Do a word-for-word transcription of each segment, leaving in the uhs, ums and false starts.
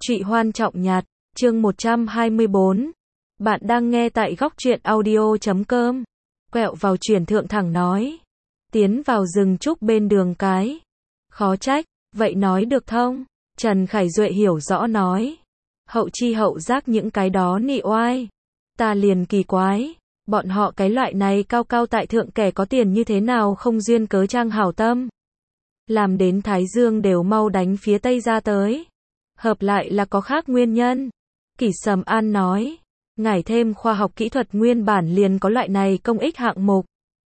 Trụy Hoan Trọng Nhạt, chương một trăm hai mươi bốn. Bạn đang nghe tại góc truyện audio chấm com. Quẹo vào chuyển thượng thẳng nói. Tiến vào rừng trúc bên đường cái. Khó trách, vậy nói được thông. Trần Khải Duệ hiểu rõ nói. Hậu chi hậu giác những cái đó nị oai. Ta liền kỳ quái. Bọn họ cái loại này cao cao tại thượng kẻ có tiền như thế nào không duyên cớ trang hảo tâm. Làm đến Thái Dương đều mau đánh phía Tây ra tới. Hợp lại là có khác nguyên nhân. Kỷ Sầm An nói. Ngải thêm khoa học kỹ thuật nguyên bản liền có loại này công ích hạng mục.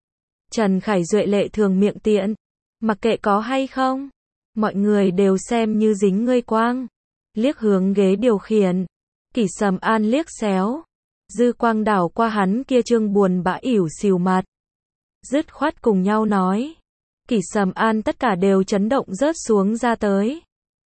Trần Khải Duệ lệ thường miệng tiện. Mặc kệ có hay không. Mọi người đều xem như dính ngươi quang. Liếc hướng ghế điều khiển. Kỷ Sầm An liếc xéo. Dư quang đảo qua hắn kia trương buồn bã ỉu xìu mặt. Dứt khoát cùng nhau nói. Kỷ Sầm An tất cả đều chấn động rớt xuống ra tới.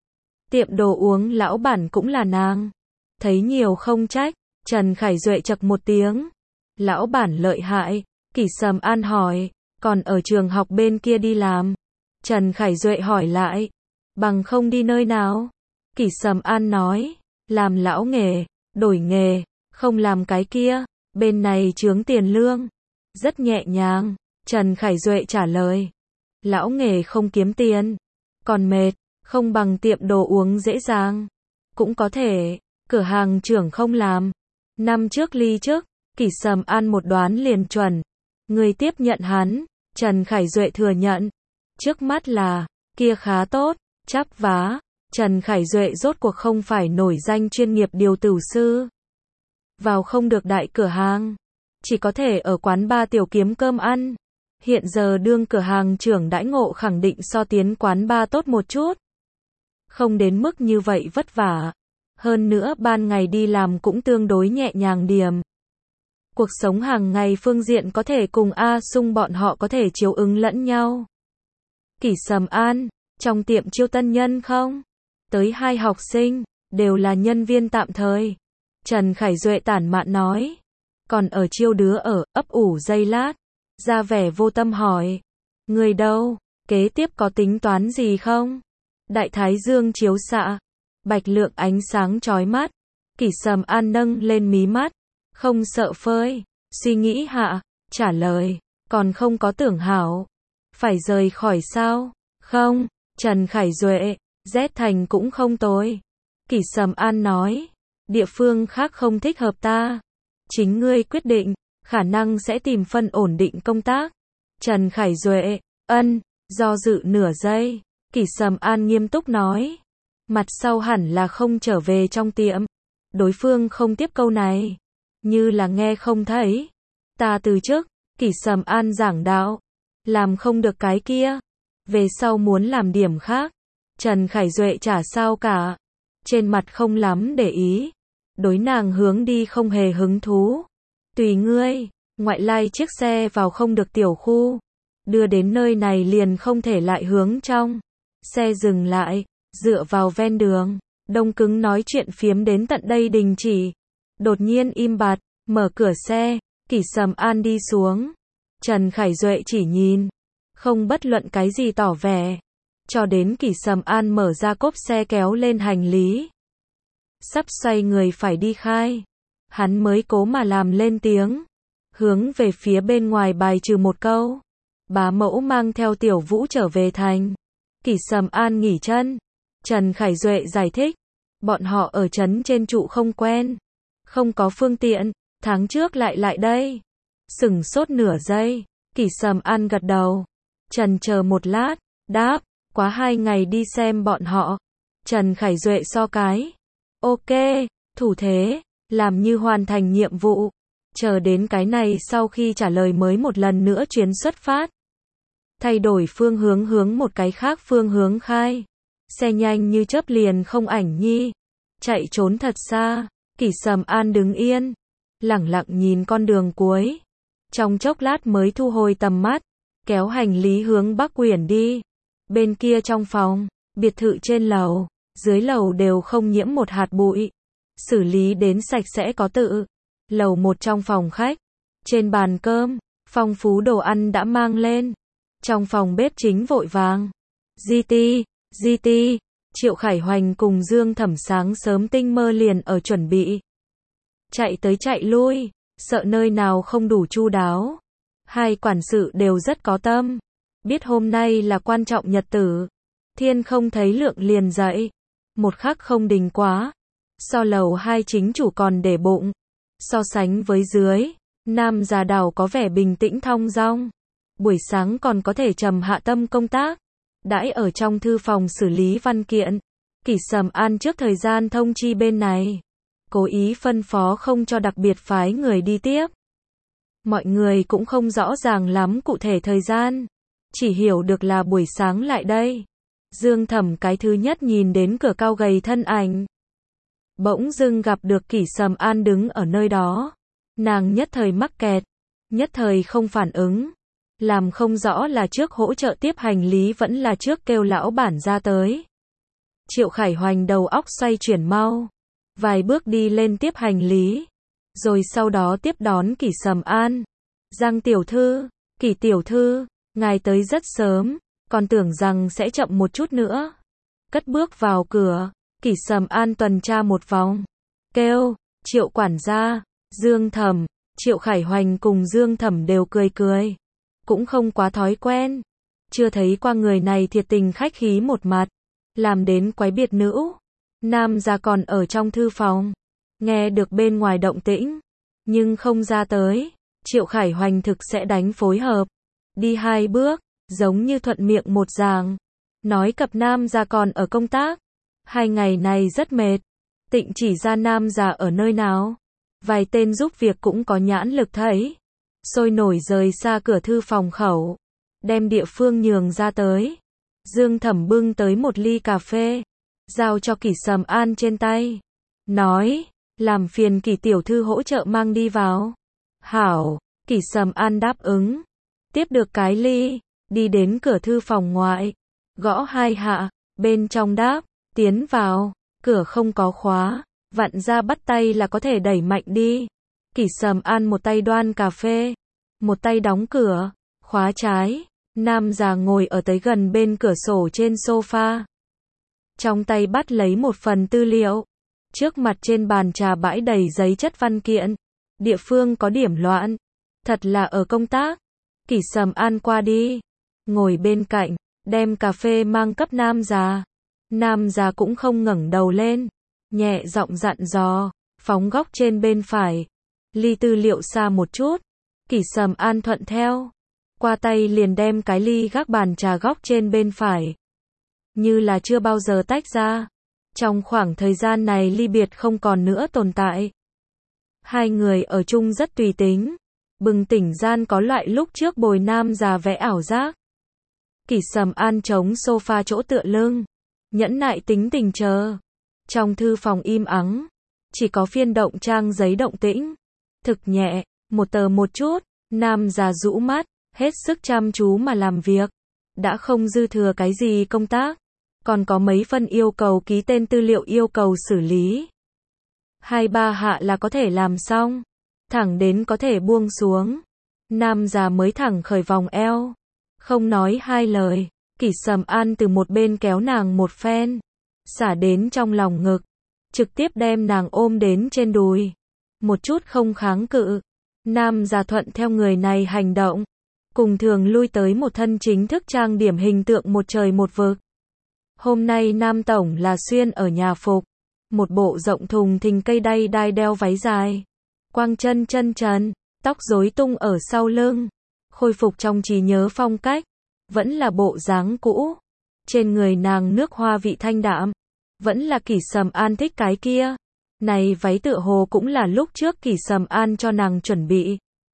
Tiệm đồ uống lão bản cũng là nàng. Thấy nhiều không trách. Trần Khải Duệ chậc một tiếng. Lão bản lợi hại. Kỷ Sầm An hỏi. Còn ở trường học bên kia đi làm. Trần Khải Duệ hỏi lại. Bằng không đi nơi nào. Kỷ Sầm An nói. Làm lão nghề. Đổi nghề. Không làm cái kia. Bên này chướng tiền lương. Rất nhẹ nhàng. Trần Khải Duệ trả lời. Lão nghề không kiếm tiền. Còn mệt. Không bằng tiệm đồ uống dễ dàng. Cũng có thể. Cửa hàng trưởng không làm. Năm trước ly trước. Kỷ Sầm An một đoán liền chuẩn. Người tiếp nhận hắn. Trần Khải Duệ thừa nhận. Trước mắt là. Kia khá tốt. Chắp vá. Trần Khải Duệ rốt cuộc không phải nổi danh chuyên nghiệp điều tử sư. Vào không được đại cửa hàng. Chỉ có thể ở quán bar tiểu kiếm cơm ăn. Hiện giờ đương cửa hàng trưởng đãi ngộ khẳng định so tiến quán bar tốt một chút. Không đến mức như vậy vất vả. Hơn nữa ban ngày đi làm cũng tương đối nhẹ nhàng điểm. Cuộc sống hàng ngày phương diện có thể cùng A Sung bọn họ có thể chiếu ứng lẫn nhau. Kỷ Sầm An, trong tiệm chiêu tân nhân không? Tới hai học sinh, đều là nhân viên tạm thời. Trần Khải Duệ tản mạn nói. Còn ở chiêu đứa ở, ấp ủ giây lát. Ra vẻ vô tâm hỏi. Người đâu, kế tiếp có tính toán gì không? Đại Thái Dương chiếu xạ. Bạch lượng ánh sáng chói mắt. Kỷ Sầm An nâng lên mí mắt. Không sợ phơi. Suy nghĩ hạ. Trả lời. Còn không có tưởng hảo. Phải rời khỏi sao? Không. Trần Khải Duệ. Z thành cũng không tồi. Kỷ Sầm An nói. Địa phương khác không thích hợp ta. Chính ngươi quyết định. Khả năng sẽ tìm phân ổn định công tác. Trần Khải Duệ. Ân. Do dự nửa giây. Kỷ Sầm An nghiêm túc nói. Mặt sau hẳn là không trở về trong tiệm. Đối phương không tiếp câu này. Như là nghe không thấy. Ta từ trước. Kỷ Sầm An giảng đạo. Làm không được cái kia. Về sau muốn làm điểm khác. Trần Khải Duệ chả sao cả. Trên mặt không lắm để ý. Đối nàng hướng đi không hề hứng thú. Tùy ngươi. Ngoại lai chiếc xe vào không được tiểu khu. Đưa đến nơi này liền không thể lại hướng trong. Xe dừng lại. Dựa vào ven đường. Đông cứng nói chuyện phiếm đến tận đây đình chỉ. Đột nhiên im bặt. Mở cửa xe. Kỷ Sầm An đi xuống. Trần Khải Duệ chỉ nhìn. Không bất luận cái gì tỏ vẻ. Cho đến Kỷ Sầm An mở ra cốp xe kéo lên hành lý. Sắp xoay người phải đi khai. Hắn mới cố mà làm lên tiếng. Hướng về phía bên ngoài bài trừ một câu. Bá mẫu mang theo Tiểu Vũ trở về thành. Kỷ Sầm An nghỉ chân. Trần Khải Duệ giải thích. Bọn họ ở trấn trên trụ không quen. Không có phương tiện. Tháng trước lại lại đây. Sửng sốt nửa giây. Kỷ Sầm An gật đầu. Trần chờ một lát. Đáp. Quá hai ngày đi xem bọn họ. Trần Khải Duệ so cái. Ok. Thủ thế. Làm như hoàn thành nhiệm vụ. Chờ đến cái này sau khi trả lời mới một lần nữa chuyến xuất phát. Thay đổi phương hướng hướng một cái khác phương hướng khai. Xe nhanh như chớp liền không ảnh nhi. Chạy trốn thật xa. Kỷ Sầm An đứng yên. Lẳng lặng nhìn con đường cuối. Trong chốc lát mới thu hồi tầm mắt. Kéo hành lý hướng Bắc Quyển đi. Bên kia trong phòng. Biệt thự trên lầu. Dưới lầu đều không nhiễm một hạt bụi. Xử lý đến sạch sẽ có tự. Lầu một trong phòng khách. Trên bàn cơm. Phong phú đồ ăn đã mang lên. Trong phòng bếp chính vội vàng. giê tê, giê tê, Triệu Khải Hoành cùng Dương Thẩm sáng sớm tinh mơ liền ở chuẩn bị. Chạy tới chạy lui, sợ nơi nào không đủ chu đáo. Hai quản sự đều rất có tâm. Biết hôm nay là quan trọng nhật tử. Thiên không thấy lượng liền dậy. Một khắc không đình quá. So lầu hai chính chủ còn để bụng. So sánh với dưới, Nam già đảo có vẻ bình tĩnh thong dong. Buổi sáng còn có thể trầm hạ tâm công tác. Đãi ở trong thư phòng xử lý văn kiện. Kỷ Sầm An trước thời gian thông chi bên này. Cố ý phân phó không cho đặc biệt phái người đi tiếp. Mọi người cũng không rõ ràng lắm cụ thể thời gian. Chỉ hiểu được là buổi sáng lại đây. Dương Thẩm cái thứ nhất nhìn đến cửa cao gầy thân ảnh. Bỗng dưng gặp được Kỷ Sầm An đứng ở nơi đó. Nàng nhất thời mắc kẹt. Nhất thời không phản ứng. Làm không rõ là trước hỗ trợ tiếp hành lý vẫn là trước kêu lão bản ra tới. Triệu Khải Hoành đầu óc xoay chuyển mau. Vài bước đi lên tiếp hành lý. Rồi sau đó tiếp đón Kỷ Sầm An. Giang tiểu thư, Kỷ tiểu thư, ngài tới rất sớm, còn tưởng rằng sẽ chậm một chút nữa. Cất bước vào cửa, Kỷ Sầm An tuần tra một vòng. Kêu, Triệu quản gia, Dương Thẩm, Triệu Khải Hoành cùng Dương Thẩm đều cười cười. Cũng không quá thói quen. Chưa thấy qua người này thiệt tình khách khí một mặt. Làm đến quái biệt nữ. Nam gia còn ở trong thư phòng. Nghe được bên ngoài động tĩnh. Nhưng không ra tới. Triệu Khải Hoành thực sẽ đánh phối hợp. Đi hai bước. Giống như thuận miệng một dàng. Nói cập Nam gia còn ở công tác. Hai ngày này rất mệt. Tịnh chỉ ra Nam gia ở nơi nào. Vài tên giúp việc cũng có nhãn lực thấy. Sôi nổi rời xa cửa thư phòng khẩu. Đem địa phương nhường ra tới. Dương Thẩm bưng tới một ly cà phê. Giao cho Kỷ Sầm An trên tay. Nói, làm phiền Kỷ tiểu thư hỗ trợ mang đi vào. Hảo, Kỷ Sầm An đáp ứng. Tiếp được cái ly, đi đến cửa thư phòng ngoại. Gõ hai hạ, bên trong đáp, tiến vào. Cửa không có khóa, vặn ra bắt tay là có thể đẩy mạnh đi. Kỷ Sầm An một tay đoan cà phê, một tay đóng cửa, khóa trái. Nam già ngồi ở tới gần bên cửa sổ trên sofa. Trong tay bắt lấy một phần tư liệu. Trước mặt trên bàn trà bãi đầy giấy chất văn kiện. Địa phương có điểm loạn. Thật là ở công tác. Kỷ Sầm An qua đi. Ngồi bên cạnh, đem cà phê mang cấp nam già. Nam già cũng không ngẩng đầu lên. Nhẹ giọng dặn dò, phóng góc trên bên phải. Ly tư liệu xa một chút. Kỷ Sầm An thuận theo. Qua tay liền đem cái ly gác bàn trà góc trên bên phải. Như là chưa bao giờ tách ra. Trong khoảng thời gian này ly biệt không còn nữa tồn tại. Hai người ở chung rất tùy tính. Bừng tỉnh gian có loại lúc trước bồi nam già vẽ ảo giác. Kỷ Sầm An chống sofa chỗ tựa lưng. Nhẫn nại tính tình chờ. Trong thư phòng im ắng. Chỉ có phiên động trang giấy động tĩnh. Thực nhẹ, một tờ một chút. Nam già rũ mắt. Hết sức chăm chú mà làm việc. Đã không dư thừa cái gì công tác. Còn có mấy phân yêu cầu ký tên tư liệu yêu cầu xử lý. Hai ba hạ là có thể làm xong. Thẳng đến có thể buông xuống. Nam già mới thẳng khởi vòng eo. Không nói hai lời. Kỷ Sầm An từ một bên kéo nàng một phen. Xả đến trong lòng ngực. Trực tiếp đem nàng ôm đến trên đùi. Một chút không kháng cự. Nam già thuận theo người này hành động. Cùng thường lui tới một thân chính thức trang điểm hình tượng một trời một vực. Hôm nay Nam Tổng là xuyên ở nhà phục. Một bộ rộng thùng thình cây đay đai đeo váy dài. Quang chân chân trần, tóc rối tung ở sau lưng. Khôi phục trong trí nhớ phong cách. Vẫn là bộ dáng cũ. Trên người nàng nước hoa vị thanh đạm. Vẫn là Kỷ Sầm An thích cái kia. Này váy tựa hồ cũng là lúc trước Kỷ Sầm An cho nàng chuẩn bị.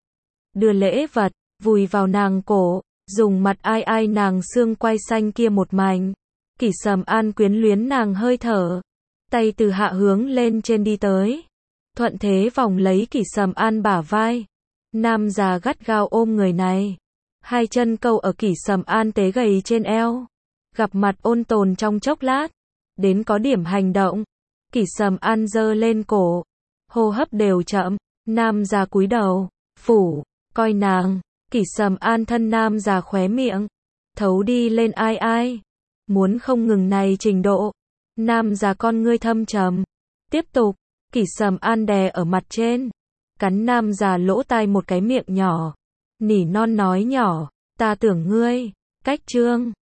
Đưa lễ vật, vùi vào nàng cổ, dùng mặt ai ai nàng xương quai xanh kia một mảnh. Kỷ Sầm An quyến luyến nàng hơi thở. Tay từ hạ hướng lên trên đi tới. Thuận thế vòng lấy Kỷ Sầm An bả vai. Nam già gắt gao ôm người này. Hai chân câu ở Kỷ Sầm An tế gầy trên eo. Gặp mặt ôn tồn trong chốc lát. Đến có điểm hành động. Kỷ Sầm An giơ lên cổ. Hô hấp đều chậm. Nam già cúi đầu. Phủ, coi nàng. Kỷ Sầm An thân nam già khóe miệng. Thấu đi lên ai ai. Muốn không ngừng này trình độ. Nam già con ngươi thâm trầm. Tiếp tục, Kỷ Sầm An đè ở mặt trên. Cắn nam già lỗ tai một cái miệng nhỏ. Nỉ non nói nhỏ, ta tưởng ngươi, cách trương.